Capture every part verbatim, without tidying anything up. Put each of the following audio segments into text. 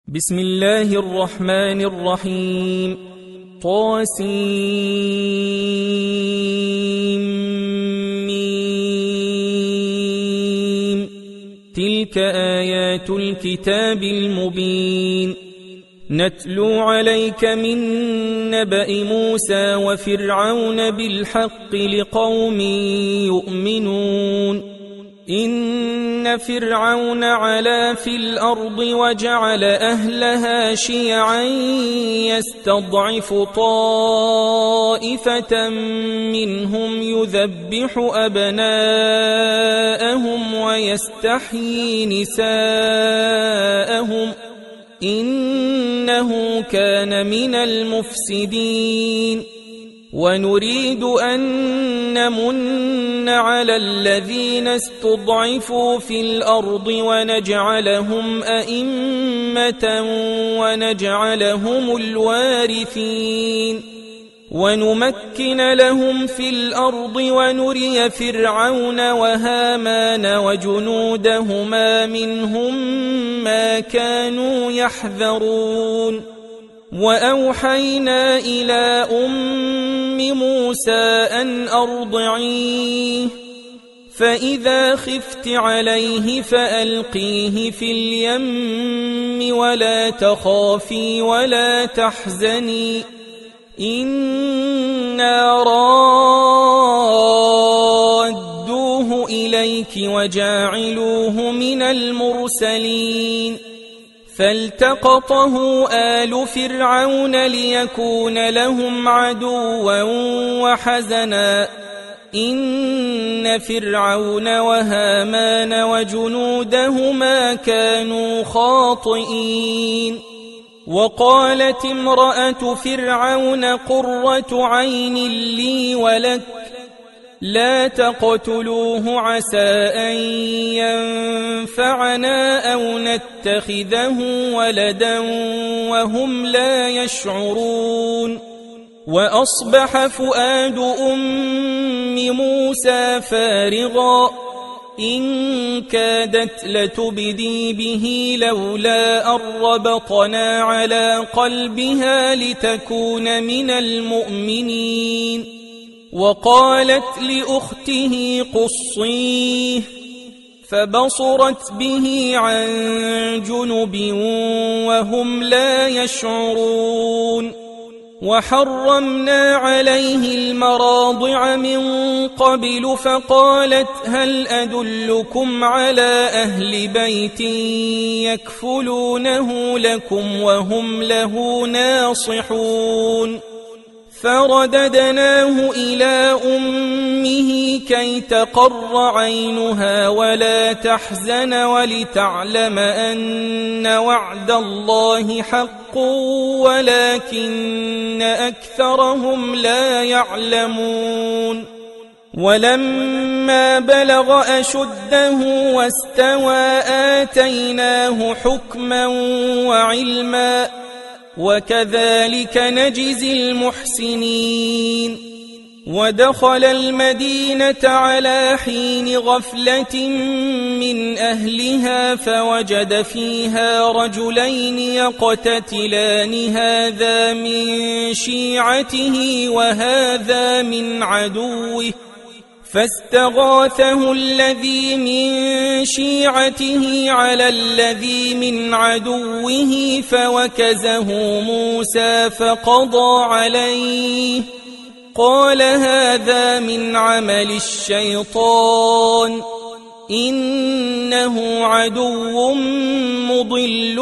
بسم الله الرحمن الرحيم. طاسيم. تلك آيات الكتاب المبين. نتلو عليك من نبأ موسى وفرعون بالحق لقوم يؤمنون. إن فرعون علا في الأرض وجعل أهلها شيعا يستضعف طائفة منهم يذبح أبناءهم ويستحيي نساءهم إنه كان من المفسدين. ونريد أن نمن على الذين استضعفوا في الأرض ونجعلهم أئمة ونجعلهم الوارثين ونمكن لهم في الأرض ونري فرعون وهامان وجنودهما منهم ما كانوا يحذرون. وأوحينا إلى أم موسى أن أرضعيه فإذا خفت عليه فألقيه في اليم ولا تخافي ولا تحزني إنا رادوه إليك وجاعلوه من المرسلين. فالتقطه آل فرعون ليكون لهم عدوا وحزنا إن فرعون وهامان وجنودهما كانوا خاطئين. وقالت امرأة فرعون قرة عين لي ولك لا تقتلوه عسى أن ينفعنا أو نتخذه ولدا وهم لا يشعرون. وأصبح فؤاد أم موسى فارغا إن كادت لتبدي به لولا أن ربطنا على قلبها لتكون من المؤمنين. وقالت لأخته قصيه فبصرت به عن جنب وهم لا يشعرون. وحرمنا عليه المراضع من قبل فقالت هل أدلكم على أهل بيت يكفلونه لكم وهم له ناصحون. فرددناه إلى أمه كي تقر عينها ولا تحزن ولتعلم أن وعد الله حق ولكن أكثرهم لا يعلمون. ولما بلغ أشده واستوى آتيناه حكما وعلما وكذلك نجزي المحسنين. ودخل المدينة على حين غفلة من أهلها فوجد فيها رجلين يقتتلان هذا من شيعته وهذا من عدوه فاستغاثه الذي من شيعته على الذي من عدوه فوكزه موسى فقضى عليه قال هذا من عمل الشيطان إنه عدو مضل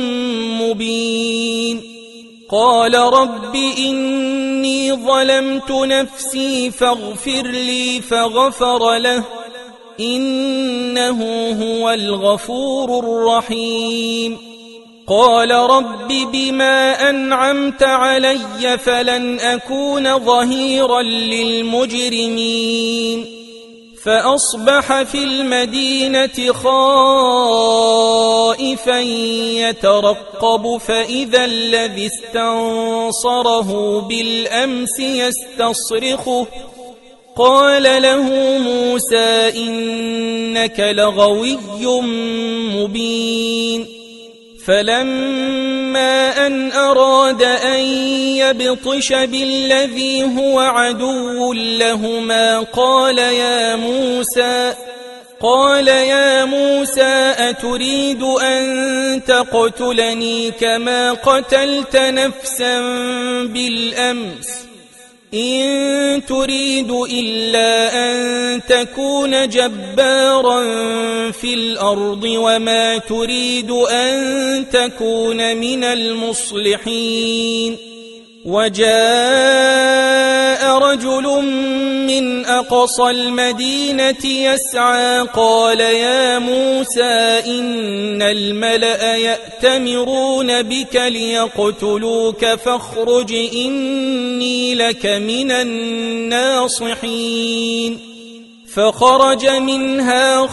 مبين. قال رب إني ظلمت نفسي فاغفر لي فغفر له إنه هو الغفور الرحيم. قال رب بما أنعمت علي فلن أكون ظهيرا للمجرمين. فأصبح في المدينة خائفا يترقب فإذا الذي استنصره بالأمس يستصرخه قال له موسى إنك لغوي مبين فلما أن أراد أن يبطش بالذي هو عدو لهما قال يا موسى قال يا موسى أتريد أن تقتلني كما قتلت نفسا بالأمس إن تريد إلا أن تكون جبارا في الأرض وما تريد أن تكون من المصلحين وجاء رجل من أقصى المدينة يسعى قال يا موسى إن الملأ يأتمرون بك ليقتلوك فاخرج إني لك من الناصحين فخرج منها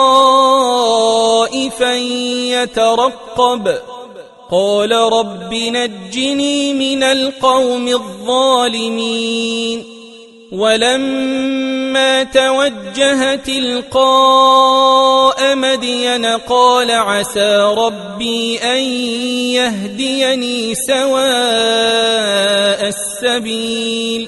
خائفا يترقب قال رب نجني من القوم الظالمين ولما توجه تلقاء مدين قال عسى ربي أن يهديني سواء السبيل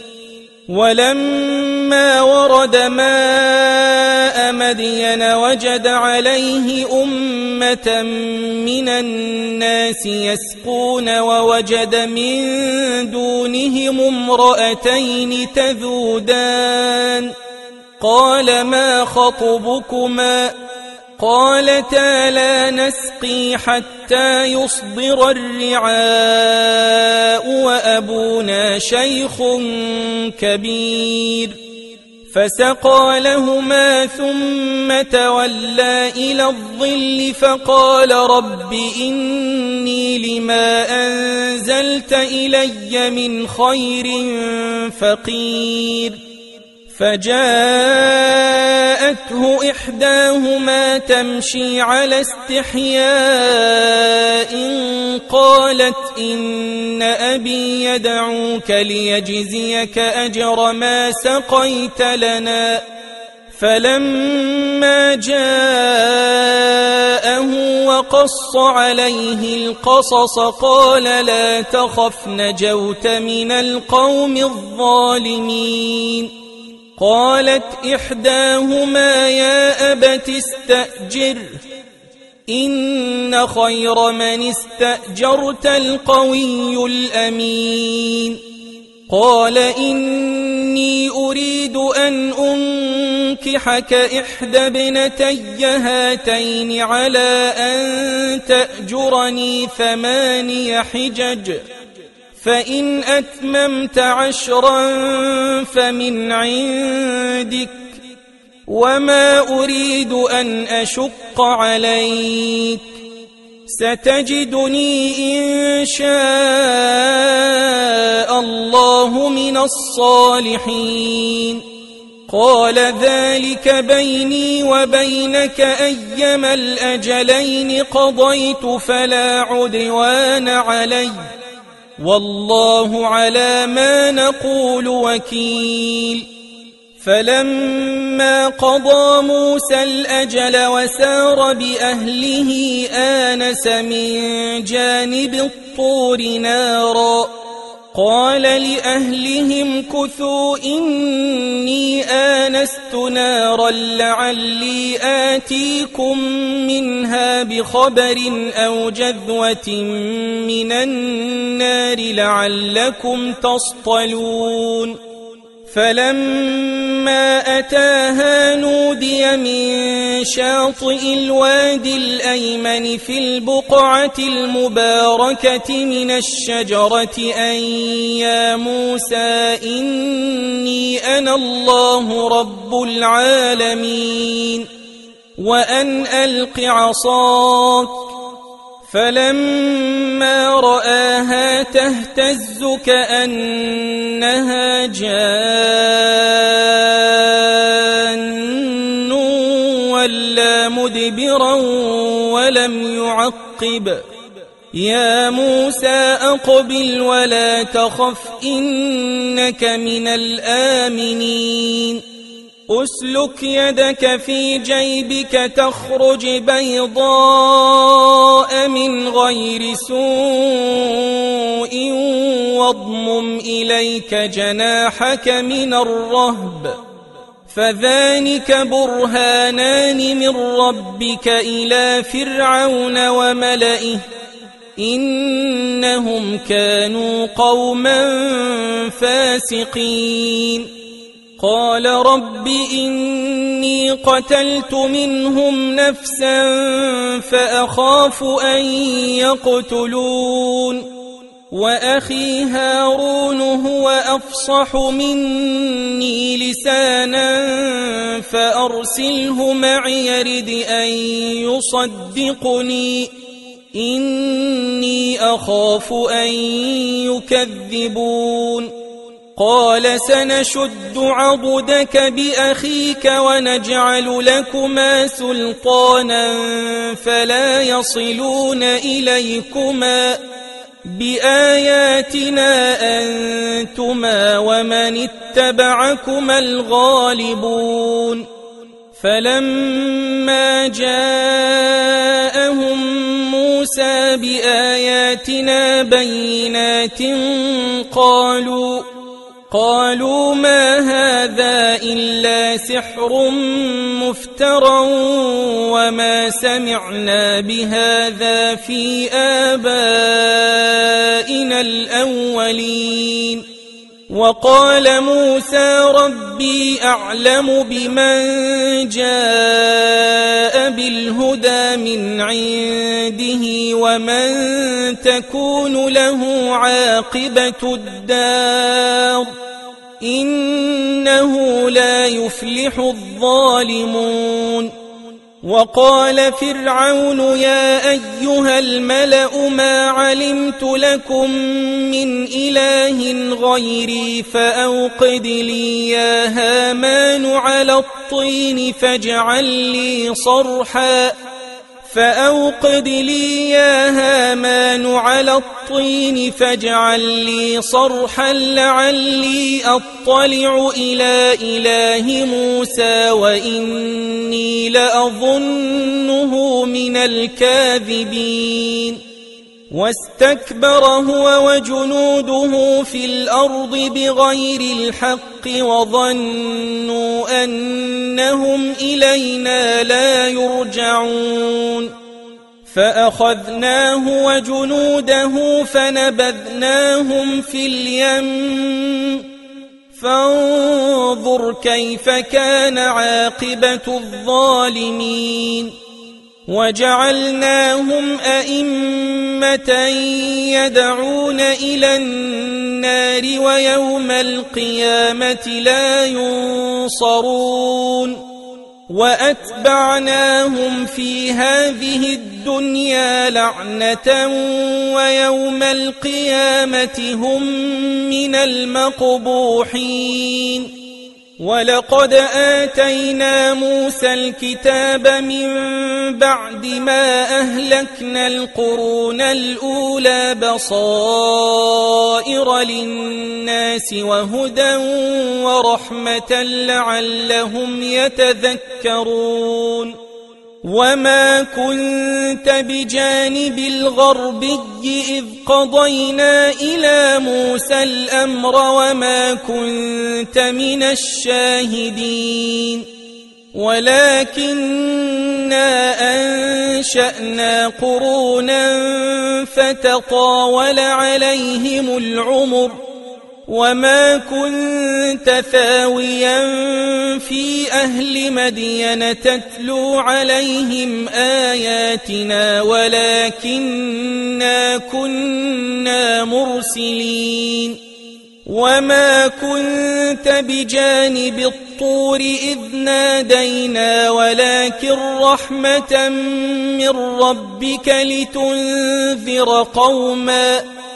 ولما ورد ماء مدين وجد عليه أمة من الناس يسقون ووجد من دونهم امرأتين تذودان قال ما خطبكما قالتا لا نسقي حتى يصدر الرعاء وأبونا شيخ كبير فسقى لهما ثم تولى إلى الظل فقال رب إني لما أنزلت إلي من خير فقير فجاءته إحداهما تمشي على استحياء قالت إن أبي يدعوك ليجزيك أجر ما سقيت لنا فلما جاءه وقص عليه القصص قال لا تخف نجوت من القوم الظالمين قالت إحداهما يا أبت استأجره إن خير من استأجرت القوي الأمين قال إني أريد أن أنكحك إحدى ابنتي هاتين على أن تأجرني ثماني حجج فإن أتممت عشرا فمن عندك وما أريد أن أشق عليك ستجدني إن شاء الله من الصالحين قال ذلك بيني وبينك أيما الأجلين قضيت فلا عدوان علي والله على ما نقول وكيل فلما قضى موسى الأجل وسار بأهله آنس من جانب الطور نارا قال لأهلهم كثوا إني آنست نارا لعلي آتيكم منها بخبر أو جذوة من النار لعلكم تصطلون فلما أتاها نودي من شاطئ الوادي الأيمن في البقعة المباركة من الشجرة أن يا موسى إني أنا الله رب العالمين وأن ألق عصاك فلما رآها تهتز كأنها جان ولا مدبرا ولم يعقب يا موسى أقبل ولا تخف إنك من الآمنين أسلك يدك في جيبك تخرج بيضاء من غير سوء واضمم إليك جناحك من الرهب فذلك برهانان من ربك إلى فرعون وملئه إنهم كانوا قوما فاسقين قال رب إني قتلت منهم نفسا فأخاف أن يقتلون وأخي هارون هو أفصح مني لسانا فأرسله معي يرد أن يصدقني إني أخاف أن يكذبون قال سنشد عضدك بأخيك ونجعل لكما سلطانا فلا يصلون إليكما بآياتنا أنتما ومن اتبعكما الغالبون فلما جاءهم موسى بآياتنا بينات قالوا قالوا ما هذا إلا سحر مفترى وما سمعنا بهذا في آبائنا الأولين وقال موسى ربي أعلم بمن جاء بالهدى من عنده ومن تكون له عاقبة الدار إنه لا يفلح الظالمون وقال فرعون يا أيها الملأ ما علمت لكم من إله غيري فأوقد لي يا هامان على الطين فاجعل لي صرحا فأوقد لي يا هامان على الطين فاجعل لي صرحا لعلي أطلع إلى إله موسى وإني لأظنه من الكاذبين واستكبر هو وجنوده في الأرض بغير الحق وظنوا أنهم إلينا لا يرجعون فأخذناه وجنوده فنبذناهم في اليم فانظر كيف كان عاقبة الظالمين وجعلناهم أئمة يدعون إلى النار ويوم القيامة لا ينصرون وأتبعناهم في هذه الدنيا لعنة ويوم القيامة هم من المقبوحين ولقد آتينا موسى الكتاب من بعد ما أهلكنا القرون الأولى بصائر للناس وهدى ورحمة لعلهم يتذكرون وما كنت بجانب الغربي إذ قضينا إلى موسى الأمر وما كنت من الشاهدين ولكننا أنشأنا قرونا فتطاول عليهم العمر وما كنت ثاويا في أهل مدين تتلو عليهم آياتنا ولكننا كنا مرسلين وما كنت بجانب الطور إذ نادينا ولكن رحمة من ربك لتنذر قوما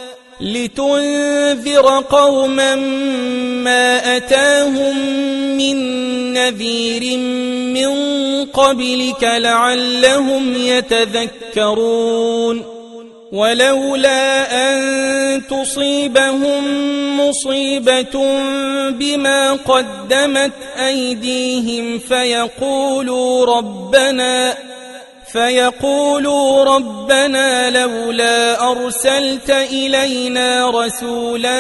لتنذر قوما ما أتاهم من نذير من قبلك لعلهم يتذكرون ولولا أن تصيبهم مصيبة بما قدمت أيديهم فيقولوا ربنا فيقولوا ربنا لولا أرسلت إلينا رسولا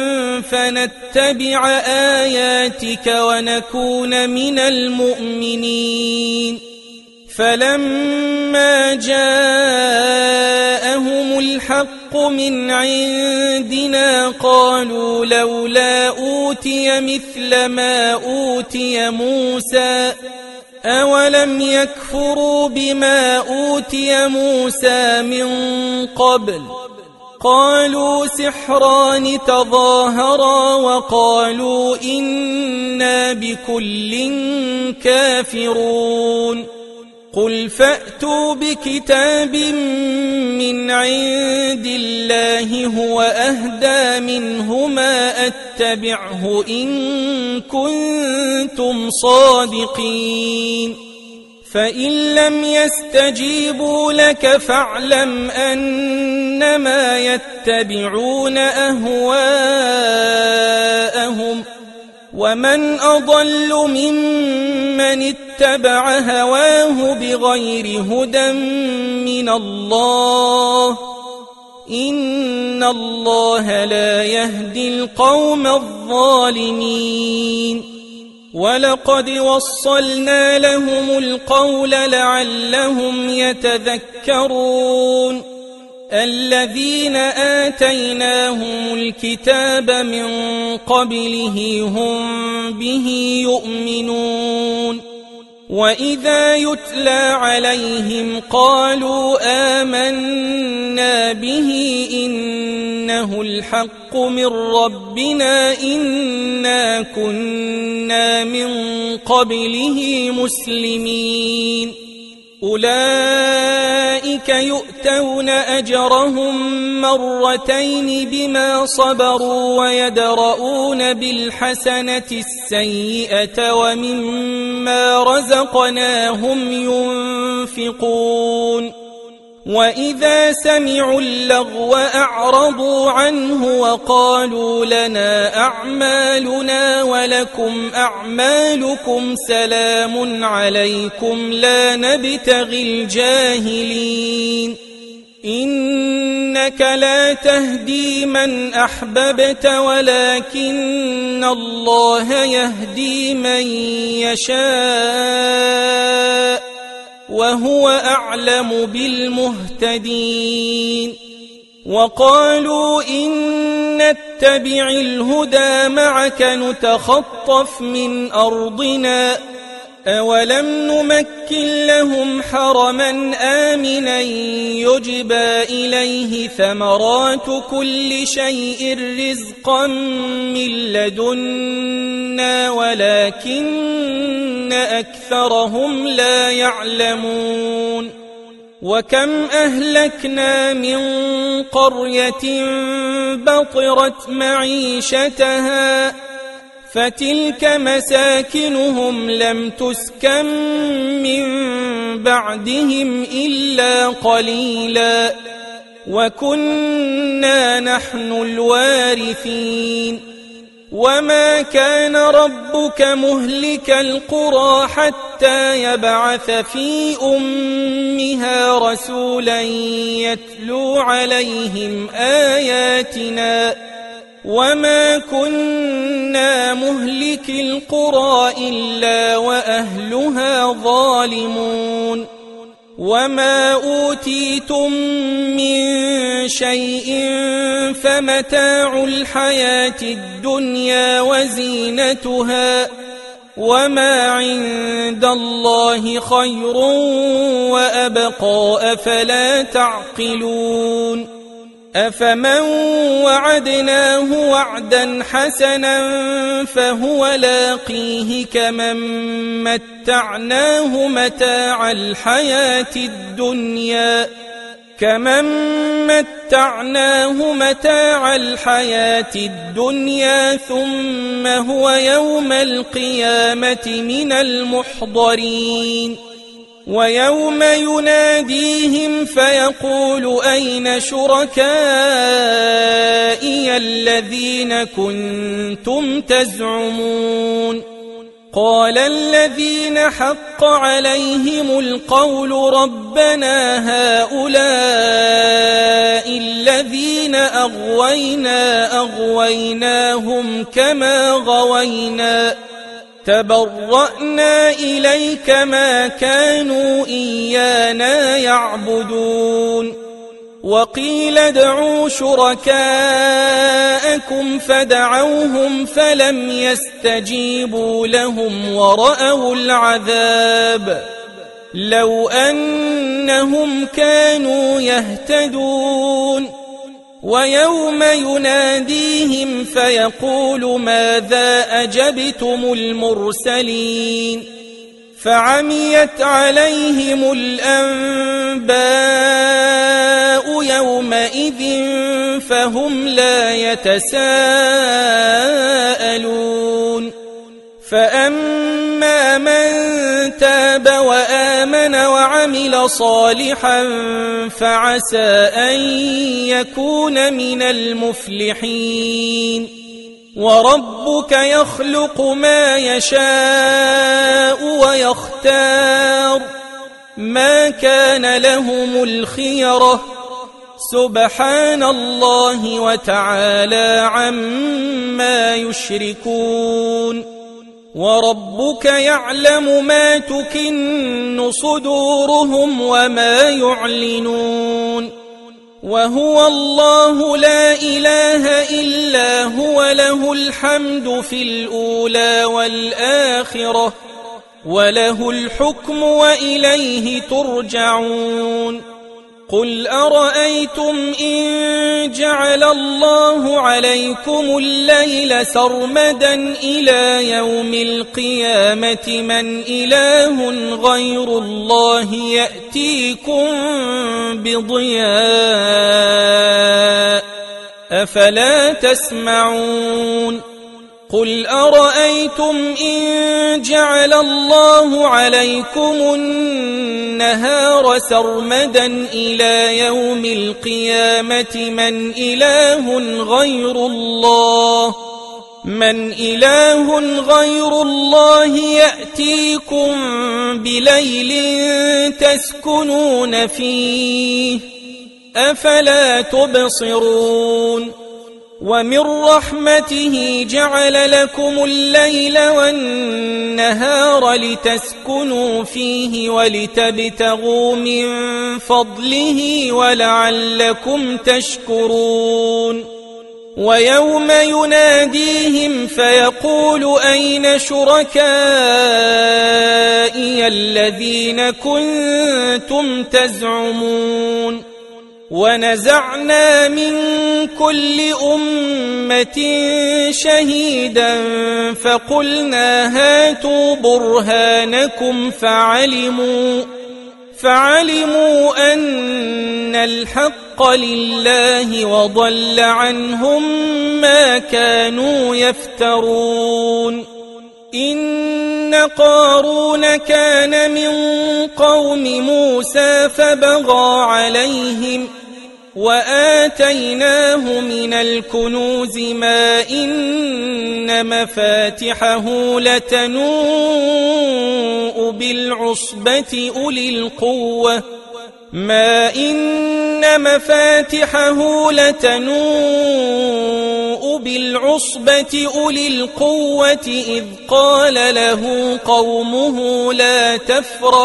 فنتبع آياتك ونكون من المؤمنين. فلما جاءهم الحق من عندنا قالوا لولا أوتي مثل ما أوتي موسى أولم يكفروا بما أوتي موسى من قبل قالوا سحران تظاهرا وقالوا إنا بكل كافرون. قل فأتوا بكتاب من عند الله هو أهدى منهما أتبعه إن كنتم صادقين. فإن لم يستجيبوا لك فاعلم أنما يتبعون أهواءهم ومن أضل ممن اتبع هواه بغير هدى من الله إن الله لا يهدي القوم الظالمين. ولقد وصلنا لهم القول لعلهم يتذكرون. الذين آتيناهم الكتاب من قبله هم به يؤمنون. وإذا يتلى عليهم قالوا آمنا به إنه الحق من ربنا إنا كنا من قبله مسلمين. أولئك يؤتون أجرهم مرتين بما صبروا ويدرؤون بالحسنة السيئة ومما رزقناهم ينفقون. وإذا سمعوا اللغو أعرضوا عنه وقالوا لنا أعمالنا ولكم أعمالكم سلام عليكم لا نبتغي الجاهلين. إنك لا تهدي من أحببت ولكن الله يهدي من يشاء وهو أعلم بالمهتدين. وقالوا إن نتبع الهدى معك نتخطف من أرضنا أولم نمكن لهم حرما آمنا يجبى إليه ثمرات كل شيء رزقا من لدنا ولكن أكثرهم لا يعلمون. وكم أهلكنا من قرية بطرت معيشتها فتلك مساكنهم لم تسكن من بعدهم إلا قليلا وكنا نحن الوارثين. وما كان ربك مهلك القرى حتى يبعث في أمها رسولا يتلو عليهم آياتنا وما كنا مهلك القرى إلا وأهلها ظالمون. وما أوتيتم من شيء فمتاع الحياة الدنيا وزينتها وما عند الله خير وأبقى أفلا تعقلون. أفمن وعدناه وعدا حسنا فهو لاقيه كمن متعناه متاع الحياة الدنيا كمن متعناه متاع الحياة الدنيا ثم هو يوم القيامة من المحضرين. ويوم يناديهم فيقول أين شركائي الذين كنتم تزعمون قال الذين حق عليهم القول ربنا هؤلاء الذين أغوينا أغويناهم كما غوينا تبرأنا إليك ما كانوا إيانا يعبدون وقيل ادعوا شركاءكم فدعوهم فلم يستجيبوا لهم ورأوا العذاب لو أنهم كانوا يهتدون ويوم يناديهم فيقول ماذا أجبتم المرسلين فعميت عليهم الأنباء يومئذ فهم لا يتساءلون فأما من تاب وآمن وعمل صالحا فعسى أن يكون من المفلحين وربك يخلق ما يشاء ويختار ما كان لهم الخيرة سبحان الله وتعالى عما يشركون وربك يعلم ما تكن صدورهم وما يعلنون وهو الله لا إله إلا هو له الحمد في الأولى والآخرة وله الحكم وإليه ترجعون قل أرأيتم إن جعل الله عليكم الليل سرمدا إلى يوم القيامة من إله غير الله يأتيكم بضياء أفلا تسمعون قل أرأيتم إن جعل الله عليكم النهار سرمدا إلى يوم القيامة من إله غير الله من إله غير الله يأتيكم بليل تسكنون فيه أفلا تبصرون ومن رحمته جعل لكم الليل والنهار لتسكنوا فيه ولتبتغوا من فضله ولعلكم تشكرون ويوم يناديهم فيقول أين شركائي الذين كنتم تزعمون ونزعنا من كل أمة شهيدا فقلنا هاتوا برهانكم فعلموا فعلموا أن الحق لله وضل عنهم ما كانوا يفترون إن قارون كان من قوم موسى فبغى عليهم وآتيناه من الكنوز ما إن مفاتحه لتنوء بالعصبة أولي القوة ما إن مفاتحه لتنوء بالعصبة أولي القوة إذ قال له قومه لا تفرح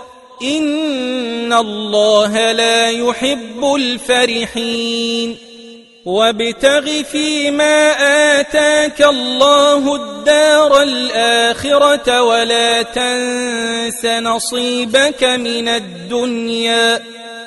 إن الله لا يحب الفرحين وابتغ فيما آتاك الله الدار الآخرة ولا تنس نصيبك من الدنيا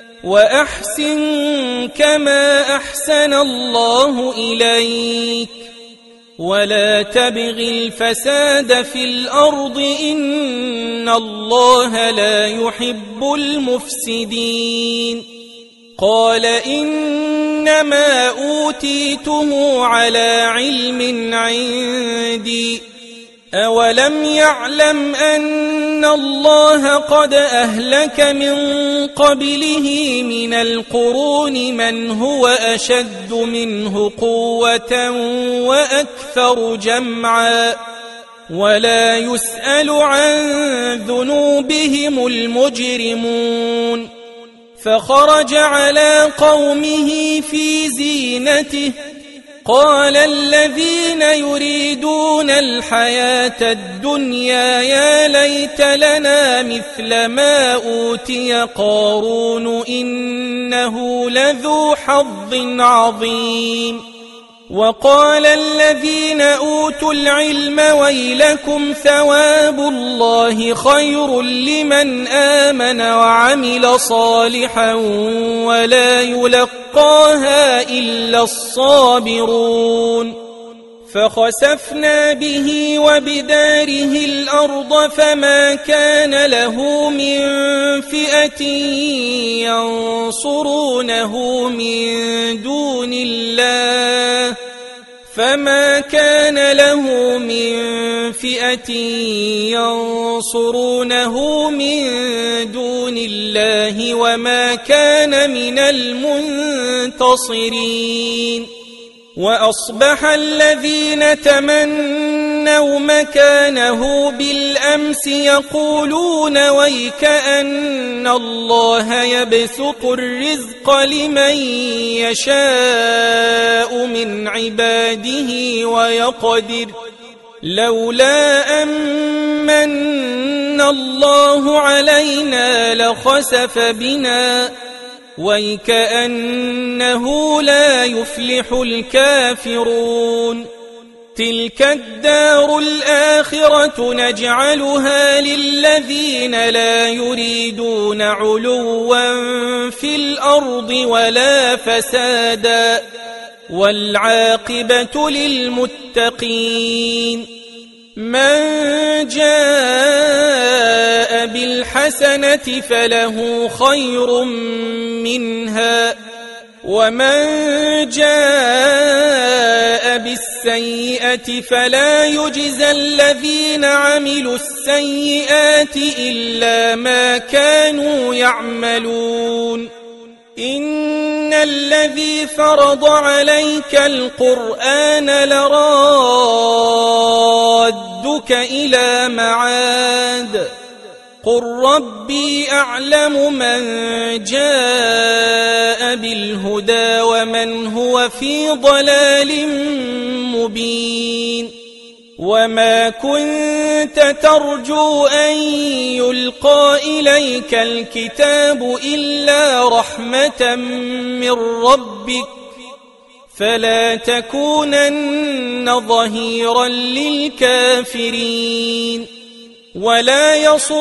وأحسن كما أحسن الله إليك ولا تبغ الفساد في الأرض إن الله لا يحب المفسدين قال إنما أوتيته على علم عندي أولم يعلم أن إن الله قد أهلك من قبله من القرون من هو أشد منه قوة وأكثر جمعا ولا يسأل عن ذنوبهم المجرمون فخرج على قومه في زينته قال الذين يريدون الحياة الدنيا يا ليت لنا مثل ما أوتي قارون إنه لذو حظ عظيم وقال الذين أوتوا العلم ويلكم ثواب الله خير لمن آمن وعمل صالحا ولا يلقاها إلا الصابرون فخسفنا به وبداره الأرض فما كان له من فئة ينصرونه من دون الله فما كان له من فئة ينصرونه من دون الله وما كان من المنتصرين وأصبح الذين تمنوا مكانه بالأمس يقولون ويكأن الله يبسط الرزق لمن يشاء من عباده ويقدر لولا أمن الله علينا لخسف بنا ويكأنه لا يفلح الكافرون تلك الدار الآخرة نجعلها للذين لا يريدون علوا في الأرض ولا فسادا والعاقبة للمتقين من جاء بالحسنة فله خير منها ومن جاء بالسيئة فلا يجزى الذين عملوا السيئات إلا ما كانوا يعملون إن الذي فرض عليك القرآن لرادك إلى معاد قل ربي أعلم من جاء بالهدى ومن هو في ضلال مبين وما كنت ترجو أن يلقى إليك الكتاب إلا رحمة من ربك فلا تكونن ظهيرا للكافرين ولا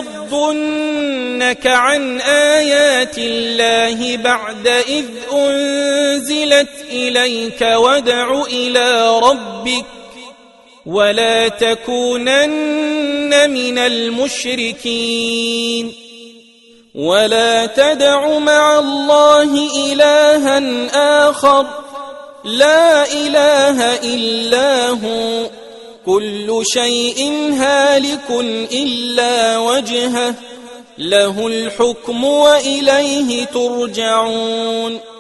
يصدنك عن آيات الله بعد إذ أنزلت إليك وادع إلى ربك ولا تكونن من المشركين ولا تدع مع الله إلها آخر لا إله إلا هو كل شيء هالك إلا وجهه له الحكم وإليه ترجعون